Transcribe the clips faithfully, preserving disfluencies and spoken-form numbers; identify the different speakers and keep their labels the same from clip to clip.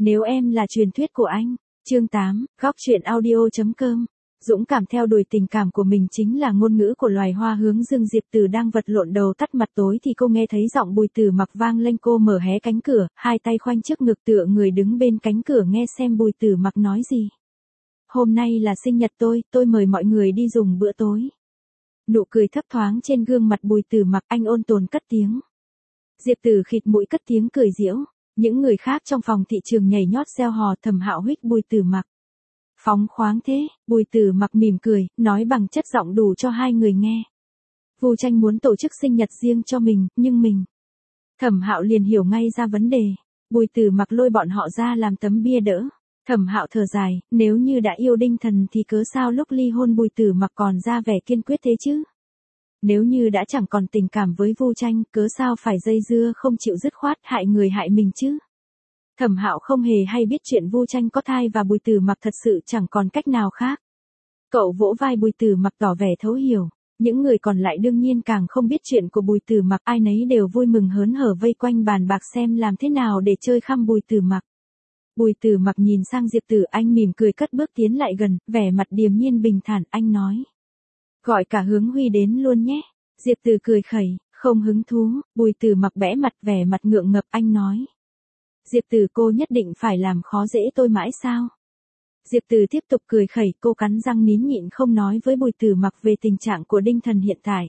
Speaker 1: Nếu em là truyền thuyết của anh. Chương tám, góc truyện audio.com. Dũng cảm theo đuổi tình cảm của mình chính là ngôn ngữ của loài hoa hướng dương. Diệp Từ đang vật lộn đầu tắt mặt tối thì cô nghe thấy giọng Bùi Tử Mặc vang lên. Cô mở hé cánh cửa, hai tay khoanh trước ngực tựa người đứng bên cánh cửa nghe xem Bùi Tử Mặc nói gì. Hôm nay là sinh nhật tôi, tôi mời mọi người đi dùng bữa tối. Nụ cười thấp thoáng trên gương mặt Bùi Tử Mặc, anh ôn tồn cất tiếng. Diệp Từ khịt mũi cất tiếng cười giễu. Những người khác trong phòng thị trường nhảy nhót reo hò. Thẩm Hạo huých Bùi Tử Mặc. Phóng khoáng thế. Bùi Tử Mặc mỉm cười, nói bằng chất giọng đủ cho hai người nghe. Vu Tranh muốn tổ chức sinh nhật riêng cho mình, nhưng mình. Thẩm Hạo liền hiểu ngay ra vấn đề. Bùi Tử Mặc lôi bọn họ ra làm tấm bia đỡ. Thẩm Hạo thở dài, nếu như đã yêu Đinh Thần thì cớ sao lúc ly hôn Bùi Tử Mặc còn ra vẻ kiên quyết thế chứ? Nếu như đã chẳng còn tình cảm với Vu Tranh, cớ sao phải dây dưa không chịu dứt khoát hại người hại mình chứ? Thẩm Hạo không hề hay biết chuyện Vu Tranh có thai và Bùi Tử Mặc thật sự chẳng còn cách nào khác. Cậu vỗ vai Bùi Tử Mặc tỏ vẻ thấu hiểu. Những người còn lại đương nhiên càng không biết chuyện của Bùi Tử Mặc, ai nấy đều vui mừng hớn hở vây quanh bàn bạc xem làm thế nào để chơi khăm Bùi Tử Mặc. Bùi Tử Mặc nhìn sang Diệp Tử, anh mỉm cười cất bước tiến lại gần, vẻ mặt điềm nhiên bình thản, anh nói. Gọi cả Hướng Huy đến luôn nhé. Diệp Tử cười khẩy, không hứng thú. Bùi Tử Mặc bẽ mặt, vẻ mặt ngượng ngập, anh nói. Diệp Tử, cô nhất định phải làm khó dễ tôi mãi sao? Diệp Tử tiếp tục cười khẩy, cô cắn răng nín nhịn không nói với Bùi Tử Mặc về tình trạng của Đinh Thần hiện tại.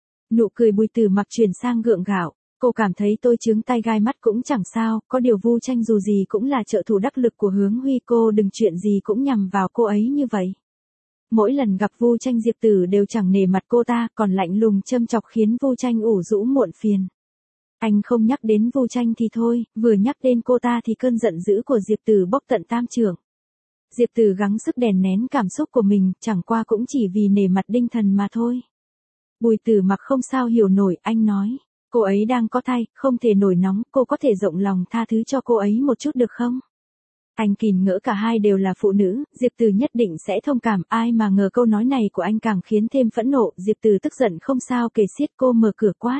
Speaker 1: Nụ cười Bùi Tử Mặc chuyển sang gượng gạo. Cô cảm thấy tôi chướng tai gai mắt cũng chẳng sao, có điều Vu Tranh dù gì cũng là trợ thủ đắc lực của Hướng Huy, cô đừng chuyện gì cũng nhằm vào cô ấy như vậy. Mỗi lần gặp Vu Tranh Diệp Tử đều chẳng nể mặt cô ta, còn lạnh lùng châm chọc khiến Vu Tranh ủ rũ muộn phiền. Anh không nhắc đến Vu Tranh thì thôi, vừa nhắc đến cô ta thì cơn giận dữ của Diệp Tử bốc tận tam trưởng. Diệp Tử gắng sức đè nén cảm xúc của mình, chẳng qua cũng chỉ vì nể mặt Đinh Thần mà thôi. Bùi Tử Mặc không sao hiểu nổi, anh nói. Cô ấy đang có thai, không thể nổi nóng, cô có thể rộng lòng tha thứ cho cô ấy một chút được không? Anh kìm ngỡ cả hai đều là phụ nữ, Diệp Từ nhất định sẽ thông cảm, ai mà ngờ câu nói này của anh càng khiến thêm phẫn nộ, Diệp Từ tức giận không sao kể xiết, cô mở cửa quát.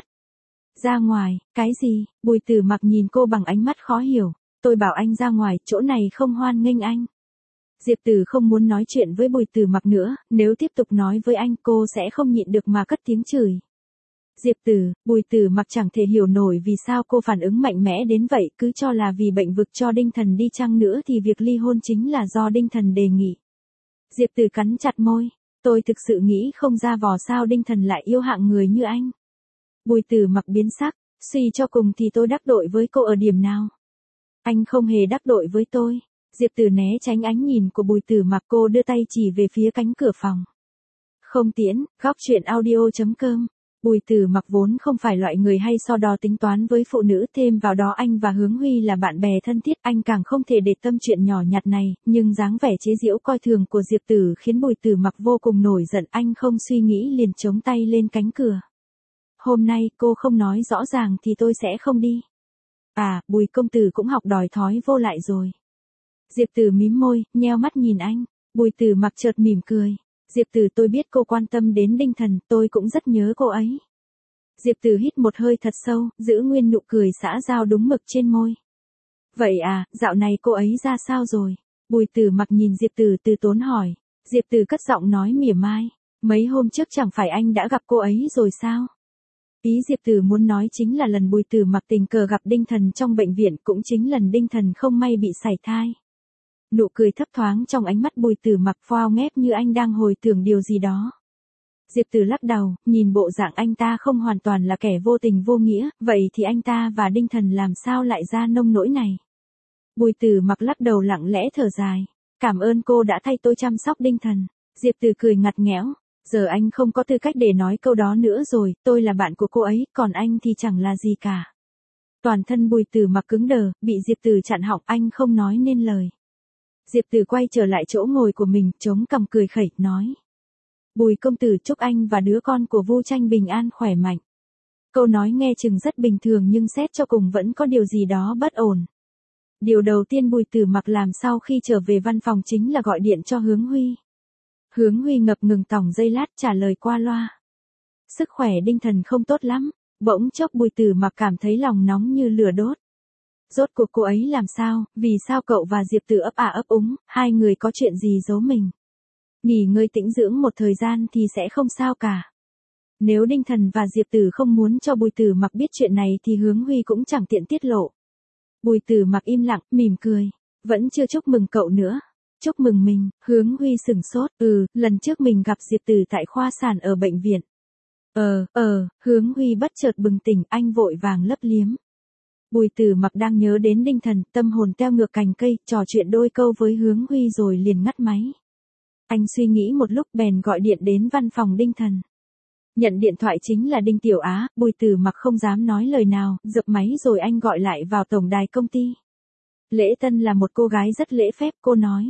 Speaker 1: Ra ngoài, cái gì? Bùi Tử Mặc nhìn cô bằng ánh mắt khó hiểu, tôi bảo anh ra ngoài, chỗ này không hoan nghênh anh. Diệp Từ không muốn nói chuyện với Bùi Tử Mặc nữa, nếu tiếp tục nói với anh cô sẽ không nhịn được mà cất tiếng chửi. Diệp Tử, Bùi Tử Mặc chẳng thể hiểu nổi vì sao cô phản ứng mạnh mẽ đến vậy, cứ cho là vì bệnh vực cho Đinh Thần đi chăng nữa thì việc ly hôn chính là do Đinh Thần đề nghị. Diệp Tử cắn chặt môi, tôi thực sự nghĩ không ra vò sao Đinh Thần lại yêu hạng người như anh. Bùi Tử Mặc biến sắc, suy cho cùng thì tôi đắc tội với cô ở điểm nào? Anh không hề đắc tội với tôi. Diệp Tử né tránh ánh nhìn của Bùi Tử Mặc, cô đưa tay chỉ về phía cánh cửa phòng. Không tiễn, góc truyện audio.com. Bùi Tử Mặc vốn không phải loại người hay so đo tính toán với phụ nữ, thêm vào đó anh và Hướng Huy là bạn bè thân thiết, anh càng không thể để tâm chuyện nhỏ nhặt này, nhưng dáng vẻ chế giễu coi thường của Diệp Tử khiến Bùi Tử Mặc vô cùng nổi giận, anh không suy nghĩ liền chống tay lên cánh cửa. Hôm nay cô không nói rõ ràng thì tôi sẽ không đi. À, Bùi công tử cũng học đòi thói vô lại rồi. Diệp Tử mím môi, nheo mắt nhìn anh, Bùi Tử Mặc chợt mỉm cười. Diệp Tử, tôi biết cô quan tâm đến Đinh Thần, tôi cũng rất nhớ cô ấy. Diệp Tử hít một hơi thật sâu, giữ nguyên nụ cười xã giao đúng mực trên môi. Vậy à, dạo này cô ấy ra sao rồi? Bùi Tử Mặc nhìn Diệp Tử từ tốn hỏi. Diệp Tử cất giọng nói mỉa mai. Mấy hôm trước chẳng phải anh đã gặp cô ấy rồi sao? Ý Diệp Tử muốn nói chính là lần Bùi Tử Mặc tình cờ gặp Đinh Thần trong bệnh viện, cũng chính lần Đinh Thần không may bị sảy thai. Nụ cười thấp thoáng trong ánh mắt Bùi Tử Mặc phao ngép như anh đang hồi tưởng điều gì đó. Diệp Tử lắc đầu, nhìn bộ dạng anh ta không hoàn toàn là kẻ vô tình vô nghĩa, vậy thì anh ta và Đinh Thần làm sao lại ra nông nỗi này? Bùi Tử Mặc lắc đầu lặng lẽ thở dài. Cảm ơn cô đã thay tôi chăm sóc Đinh Thần. Diệp Tử cười ngặt nghẽo. Giờ anh không có tư cách để nói câu đó nữa rồi, tôi là bạn của cô ấy, còn anh thì chẳng là gì cả. Toàn thân Bùi Tử Mặc cứng đờ, bị Diệp Tử chặn họng, anh không nói nên lời. Diệp Tử quay trở lại chỗ ngồi của mình, chống cằm cười khẩy, nói. Bùi công tử, chúc anh và đứa con của Vu Tranh bình an khỏe mạnh. Câu nói nghe chừng rất bình thường nhưng xét cho cùng vẫn có điều gì đó bất ổn. Điều đầu tiên Bùi Tử Mặc làm sau khi trở về văn phòng chính là gọi điện cho Hướng Huy. Hướng Huy ngập ngừng tỏng giây lát trả lời qua loa. Sức khỏe Đinh Thần không tốt lắm, bỗng chốc Bùi Tử Mặc cảm thấy lòng nóng như lửa đốt. Rốt cuộc cô ấy làm sao, vì sao cậu và Diệp Tử ấp ả ấp úng, hai người có chuyện gì giấu mình. Nghỉ ngơi tĩnh dưỡng một thời gian thì sẽ không sao cả. Nếu Đinh Thần và Diệp Tử không muốn cho Bùi Tử Mặc biết chuyện này thì Hướng Huy cũng chẳng tiện tiết lộ. Bùi Tử Mặc im lặng, mỉm cười. Vẫn chưa chúc mừng cậu nữa. Chúc mừng mình, Hướng Huy sửng sốt, ừ, lần trước mình gặp Diệp Tử tại khoa sản ở bệnh viện. Ờ, ờ, Hướng Huy bất chợt bừng tỉnh, anh vội vàng lấp liếm. Bùi Tử Mặc đang nhớ đến Đinh Thần, tâm hồn teo ngược cành cây, trò chuyện đôi câu với Hướng Huy rồi liền ngắt máy. Anh suy nghĩ một lúc bèn gọi điện đến văn phòng Đinh Thần. Nhận điện thoại chính là Đinh Tiểu Á, Bùi Tử Mặc không dám nói lời nào, dập máy rồi anh gọi lại vào tổng đài công ty. Lễ Tân là một cô gái rất lễ phép, cô nói.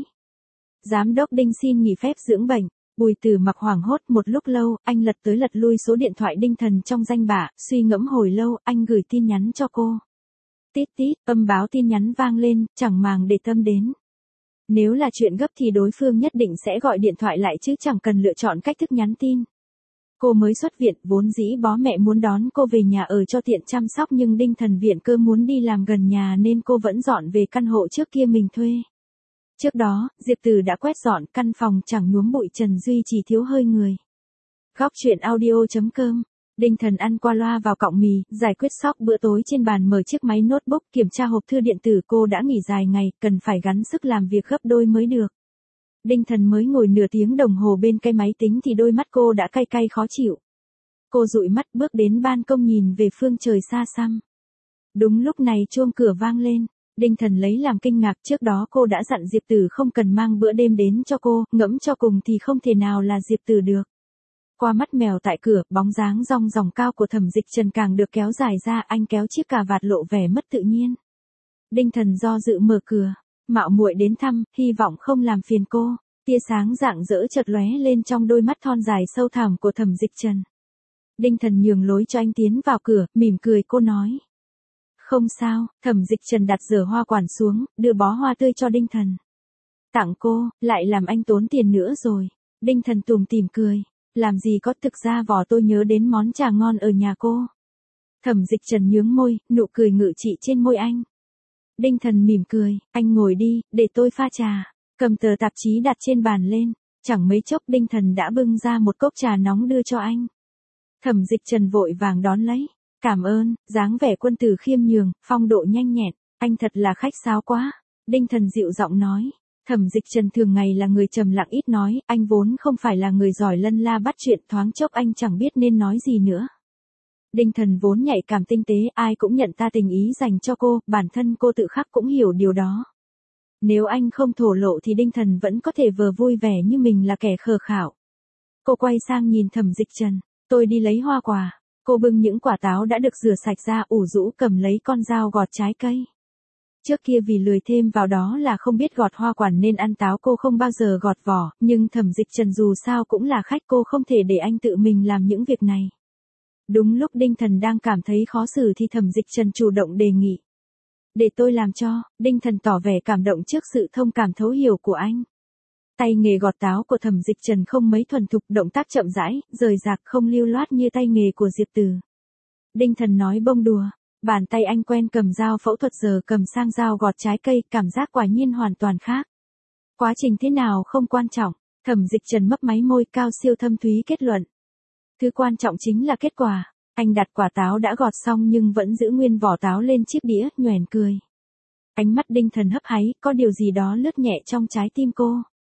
Speaker 1: Giám đốc Đinh xin nghỉ phép dưỡng bệnh. Bùi Tử Mặc hoảng hốt một lúc lâu, anh lật tới lật lui số điện thoại Đinh Thần trong danh bạ, suy ngẫm hồi lâu, anh gửi tin nhắn cho cô. Tít tít, âm báo tin nhắn vang lên, chẳng màng để tâm đến. Nếu là chuyện gấp thì đối phương nhất định sẽ gọi điện thoại lại chứ chẳng cần lựa chọn cách thức nhắn tin. Cô mới xuất viện, vốn dĩ bố mẹ muốn đón cô về nhà ở cho tiện chăm sóc nhưng Đinh Thần viện cơ muốn đi làm gần nhà nên cô vẫn dọn về căn hộ trước kia mình thuê. Trước đó, Diệp Tử đã quét dọn căn phòng chẳng nhuốm bụi, Trần Duy chỉ thiếu hơi người. Góc truyện audio chấm com. Đinh Thần ăn qua loa vào cọng mì, giải quyết sóc bữa tối trên bàn, mở chiếc máy notebook kiểm tra hộp thư điện tử. Cô đã nghỉ dài ngày, cần phải gắng sức làm việc gấp đôi mới được. Đinh Thần mới ngồi nửa tiếng đồng hồ bên cái máy tính thì đôi mắt cô đã cay cay khó chịu. Cô dụi mắt bước đến ban công nhìn về phương trời xa xăm. Đúng lúc này chuông cửa vang lên. Đinh Thần lấy làm kinh ngạc, trước đó cô đã dặn Diệp Tử không cần mang bữa đêm đến cho cô, ngẫm cho cùng thì không thể nào là Diệp Tử được. Qua mắt mèo tại cửa, bóng dáng rong ròng cao của Thẩm Dịch Trần càng được kéo dài ra, anh kéo chiếc cà vạt lộ vẻ mất tự nhiên. Đinh Thần do dự mở cửa, mạo muội đến thăm, hy vọng không làm phiền cô. Tia sáng rạng rỡ chợt lóe lên trong đôi mắt thon dài sâu thẳm của Thẩm Dịch Trần. Đinh Thần nhường lối cho anh tiến vào cửa, mỉm cười, cô nói. Không sao. Thẩm Dịch Trần đặt giở hoa quản xuống, đưa bó hoa tươi cho Đinh Thần. Tặng cô, lại làm anh tốn tiền nữa rồi. Đinh Thần tủm tỉm cười. Làm gì có, thực ra vỏ tôi nhớ đến món trà ngon ở nhà cô. Thẩm Dịch Trần nhướng môi, nụ cười ngự trị trên môi anh. Đinh Thần mỉm cười, anh ngồi đi, để tôi pha trà. Cầm tờ tạp chí đặt trên bàn lên, chẳng mấy chốc Đinh Thần đã bưng ra một cốc trà nóng đưa cho anh. Thẩm Dịch Trần vội vàng đón lấy. Cảm ơn, dáng vẻ quân tử khiêm nhường, phong độ nhanh nhẹn, anh thật là khách sáo quá. Đinh Thần dịu giọng nói. Thẩm Dịch Trần thường ngày là người trầm lặng ít nói, anh vốn không phải là người giỏi lân la bắt chuyện, thoáng chốc anh chẳng biết nên nói gì nữa. Đinh Thần vốn nhạy cảm tinh tế, ai cũng nhận ta tình ý dành cho cô, bản thân cô tự khắc cũng hiểu điều đó. Nếu anh không thổ lộ thì Đinh Thần vẫn có thể vờ vui vẻ như mình là kẻ khờ khảo. Cô quay sang nhìn Thẩm Dịch Trần, tôi đi lấy hoa quả. Cô bưng những quả táo đã được rửa sạch ra, ủ rũ cầm lấy con dao gọt trái cây. Trước kia vì lười thêm vào đó là không biết gọt hoa quả nên ăn táo cô không bao giờ gọt vỏ, nhưng Thẩm Dịch Trần dù sao cũng là khách, cô không thể để anh tự mình làm những việc này. Đúng lúc Đinh Thần đang cảm thấy khó xử thì Thẩm Dịch Trần chủ động đề nghị. Để tôi làm cho. Đinh Thần tỏ vẻ cảm động trước sự thông cảm thấu hiểu của anh. Tay nghề gọt táo của Thẩm Dịch Trần không mấy thuần thục, động tác chậm rãi, rời rạc, không lưu loát như tay nghề của Diệp Tử. Đinh Thần nói bông đùa, bàn tay anh quen cầm dao phẫu thuật giờ cầm sang dao gọt trái cây, cảm giác quả nhiên hoàn toàn khác. Quá trình thế nào không quan trọng, Thẩm Dịch Trần mấp máy môi, cao siêu thâm thúy kết luận. Thứ quan trọng chính là kết quả. Anh đặt quả táo đã gọt xong nhưng vẫn giữ nguyên vỏ táo lên chiếc đĩa, nhoẻn cười. Ánh mắt Đinh Thần hấp háy, có điều gì đó lướt nhẹ trong trái tim cô.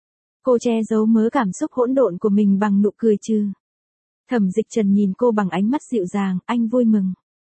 Speaker 1: Cô che giấu mớ cảm xúc hỗn độn của mình bằng nụ cười trừ. Thẩm Dịch Trần nhìn cô bằng ánh mắt dịu dàng, anh vui mừng.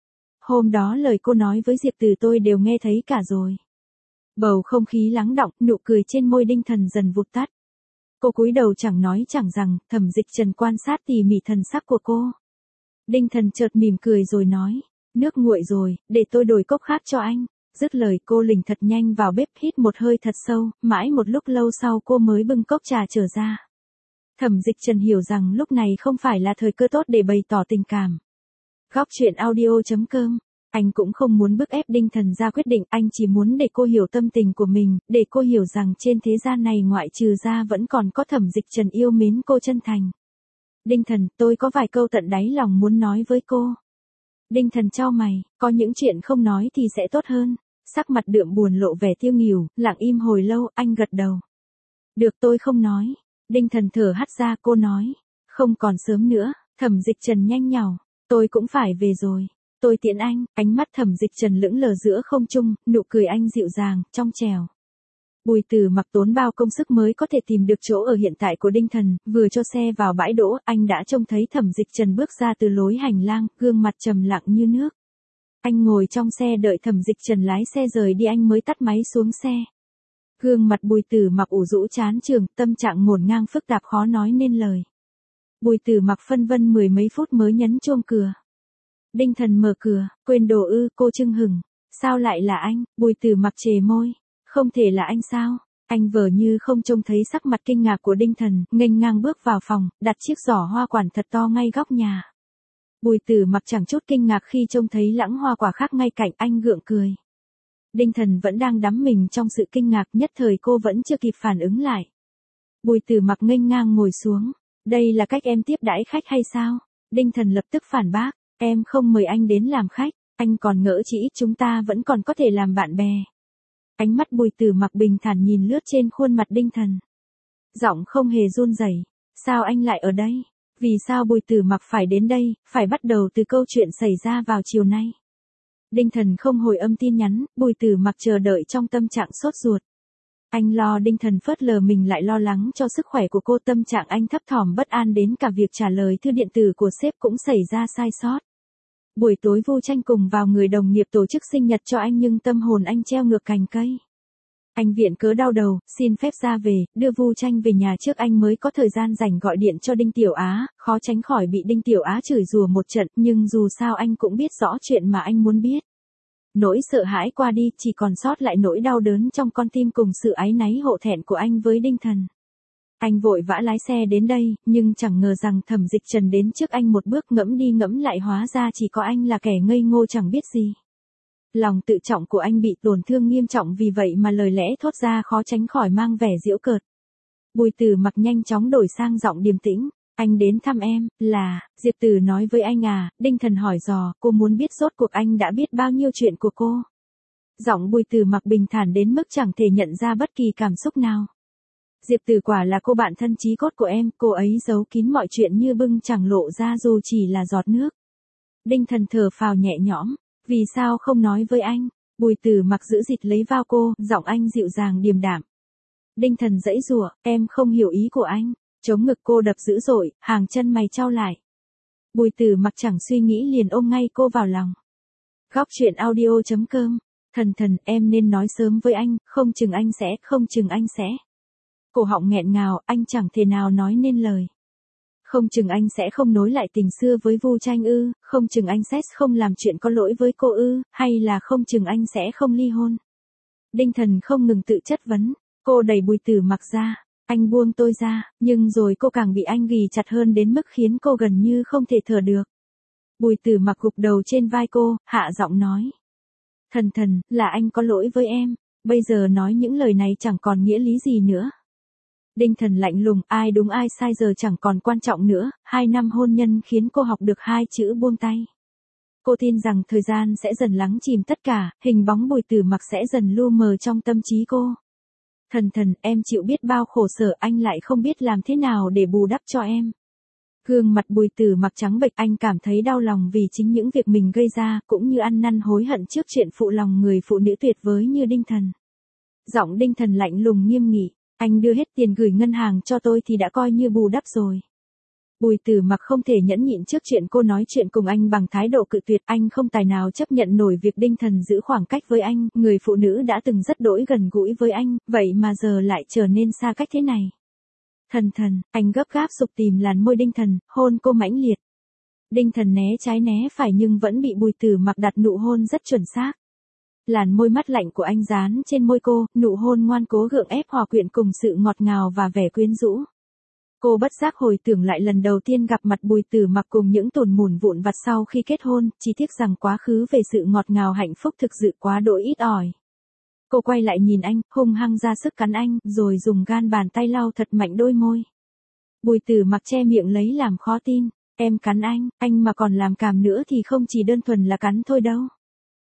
Speaker 1: Hôm đó lời cô nói với Diệp Tử tôi đều nghe thấy cả rồi. Bầu không khí lắng đọng, nụ cười trên môi Đinh Thần dần vụt tắt. Cô cúi đầu chẳng nói chẳng rằng, Thẩm Dịch Trần quan sát tỉ mỉ thần sắc của cô. Đinh Thần chợt mỉm cười rồi nói, nước nguội rồi, để tôi đổi cốc khác cho anh. Dứt lời cô lình thật nhanh vào bếp, hít một hơi thật sâu, mãi một lúc lâu sau cô mới bưng cốc trà trở ra. Thẩm Dịch Trần hiểu rằng lúc này không phải là thời cơ tốt để bày tỏ tình cảm. Góc truyện audio chấm com. Anh cũng không muốn bức ép Đinh Thần ra quyết định, anh chỉ muốn để cô hiểu tâm tình của mình, để cô hiểu rằng trên thế gian này ngoại trừ ra vẫn còn có Thẩm Dịch Trần yêu mến cô chân thành. Đinh Thần, tôi có vài câu tận đáy lòng muốn nói với cô. Đinh Thần chau mày, có những chuyện không nói thì sẽ tốt hơn. Sắc mặt đượm buồn lộ vẻ tiêu nghỉu, lặng im hồi lâu, anh gật đầu. Được tôi không nói. Đinh Thần thở hắt ra, cô nói. Không còn sớm nữa. Thẩm Dịch Trần nhanh nhảu. Tôi cũng phải về rồi. Tôi tiễn anh. Ánh mắt Thẩm Dịch Trần lững lờ giữa không trung, nụ cười anh dịu dàng, trong trẻo. Bùi Từ Mặc tốn bao công sức mới có thể tìm được chỗ ở hiện tại của Đinh Thần, vừa cho xe vào bãi đỗ, anh đã trông thấy Thẩm Dịch Trần bước ra từ lối hành lang, gương mặt trầm lặng như nước. Anh ngồi trong xe đợi Thẩm Dịch Trần lái xe rời đi, anh mới tắt máy xuống xe. Gương mặt Bùi Từ Mặc ủ rũ chán chường, tâm trạng ngổn ngang phức tạp khó nói nên lời. Bùi Từ Mặc phân vân mười mấy phút mới nhấn chuông cửa. Đinh Thần mở cửa, quên đồ ư, cô chưng hửng. Sao lại là anh? Bùi Từ Mặc chề môi. Không thể là anh sao? Anh vờ như không trông thấy sắc mặt kinh ngạc của Đinh Thần, nghênh ngang bước vào phòng, đặt chiếc giỏ hoa quản thật to ngay góc nhà. Bùi Từ Mặc chẳng chút kinh ngạc khi trông thấy lẵng hoa quả khác ngay cạnh, anh gượng cười. Đinh Thần vẫn đang đắm mình trong sự kinh ngạc, nhất thời cô vẫn chưa kịp phản ứng lại. Bùi Từ Mặc nghênh ngang ngồi xuống. Đây là cách em tiếp đãi khách hay sao? Đinh Thần lập tức phản bác. Em không mời anh đến làm khách, anh còn ngỡ chỉ ít chúng ta vẫn còn có thể làm bạn bè. Ánh mắt Bùi Từ Mặc bình thản nhìn lướt trên khuôn mặt Đinh Thần. Giọng không hề run rẩy. Sao anh lại ở đây? Vì sao Bùi Từ Mặc phải đến đây, phải bắt đầu từ câu chuyện xảy ra vào chiều nay? Đinh Thần không hồi âm tin nhắn, Bùi Từ Mặc chờ đợi trong tâm trạng sốt ruột. Anh lo Đinh Thần phớt lờ mình lại lo lắng cho sức khỏe của cô, tâm trạng anh thấp thỏm bất an đến cả việc trả lời thư điện tử của sếp cũng xảy ra sai sót. Buổi tối Vu Tranh cùng vào người đồng nghiệp tổ chức sinh nhật cho anh nhưng tâm hồn anh treo ngược cành cây. Anh viện cớ đau đầu, xin phép ra về, đưa Vu Tranh về nhà trước anh mới có thời gian rảnh gọi điện cho Đinh Tiểu Á, khó tránh khỏi bị Đinh Tiểu Á chửi rủa một trận, nhưng dù sao anh cũng biết rõ chuyện mà anh muốn biết. Nỗi sợ hãi qua đi, chỉ còn sót lại nỗi đau đớn trong con tim cùng sự áy náy hổ thẹn của anh với Đinh Thần. Anh vội vã lái xe đến đây, nhưng chẳng ngờ rằng Thẩm Dịch Trần đến trước anh một bước, ngẫm đi ngẫm lại hóa ra chỉ có anh là kẻ ngây ngô chẳng biết gì. Lòng tự trọng của anh bị tổn thương nghiêm trọng, vì vậy mà lời lẽ thốt ra khó tránh khỏi mang vẻ giễu cợt. Bùi Từ Mặc nhanh chóng đổi sang giọng điềm tĩnh. Anh đến thăm em, là, Diệp Từ nói với anh à? Đinh Thần hỏi dò, cô muốn biết rốt cuộc anh đã biết bao nhiêu chuyện của cô. Giọng Bùi Từ Mặc bình thản đến mức chẳng thể nhận ra bất kỳ cảm xúc nào. Diệp Từ quả là cô bạn thân chí cốt của em, cô ấy giấu kín mọi chuyện như bưng chẳng lộ ra dù chỉ là giọt nước. Đinh Thần thở phào nhẹ nhõm, vì sao không nói với anh? Bùi Từ Mặc giữ dịt lấy vào cô, giọng anh dịu dàng điềm đạm. Đinh Thần giãy giụa, em không hiểu ý của anh. Chống ngực cô đập dữ dội, hàng chân mày chau lại. Bùi Từ Mặc chẳng suy nghĩ liền ôm ngay cô vào lòng. Góc truyện audio chấm com. Thần thần, em nên nói sớm với anh, không chừng anh sẽ, không chừng anh sẽ. Cổ họng nghẹn ngào, anh chẳng thể nào nói nên lời. Không chừng anh sẽ không nối lại tình xưa với Vu Tranh ư, không chừng anh sẽ không làm chuyện có lỗi với cô ư, hay là không chừng anh sẽ không ly hôn. Đinh Thần không ngừng tự chất vấn, cô đẩy Bùi Từ Mặc ra. Anh buông tôi ra, nhưng rồi cô càng bị anh ghì chặt hơn đến mức khiến cô gần như không thể thở được. Bùi Từ Mặc gục đầu trên vai cô, hạ giọng nói. Thần thần, là anh có lỗi với em, bây giờ nói những lời này chẳng còn nghĩa lý gì nữa. Đinh Thần lạnh lùng, ai đúng ai sai giờ chẳng còn quan trọng nữa, hai năm hôn nhân khiến cô học được hai chữ buông tay. Cô tin rằng thời gian sẽ dần lắng chìm tất cả, hình bóng Bùi Từ Mặc sẽ dần lu mờ trong tâm trí cô. Thần thần, em chịu biết bao khổ sở, anh lại không biết làm thế nào để bù đắp cho em. Gương mặt Bùi Từ Mặc trắng bệch, anh cảm thấy đau lòng vì chính những việc mình gây ra, cũng như ăn năn hối hận trước chuyện phụ lòng người phụ nữ tuyệt vời như Đinh Thần. Giọng Đinh Thần lạnh lùng nghiêm nghị, anh đưa hết tiền gửi ngân hàng cho tôi thì đã coi như bù đắp rồi. Bùi Từ Mặc không thể nhẫn nhịn trước chuyện cô nói chuyện cùng anh bằng thái độ cự tuyệt, anh không tài nào chấp nhận nổi việc Đinh Thần giữ khoảng cách với anh, người phụ nữ đã từng rất đỗi gần gũi với anh, vậy mà giờ lại trở nên xa cách thế này. Thần thần, anh gấp gáp sục tìm làn môi Đinh Thần, hôn cô mãnh liệt. Đinh Thần né trái né phải nhưng vẫn bị Bùi Từ Mặc đặt nụ hôn rất chuẩn xác. Làn môi mắt lạnh của anh dán trên môi cô, nụ hôn ngoan cố gượng ép hòa quyện cùng sự ngọt ngào và vẻ quyến rũ. Cô bất giác hồi tưởng lại lần đầu tiên gặp mặt Bùi Từ Mặc cùng những tủn mủn vụn vặt sau khi kết hôn, chỉ tiếc rằng quá khứ về sự ngọt ngào hạnh phúc thực sự quá đỗi ít ỏi. Cô quay lại nhìn anh, hung hăng ra sức cắn anh, rồi dùng gan bàn tay lau thật mạnh đôi môi. Bùi Từ Mặc che miệng lấy làm khó tin, em cắn anh, anh mà còn làm càm nữa thì không chỉ đơn thuần là cắn thôi đâu.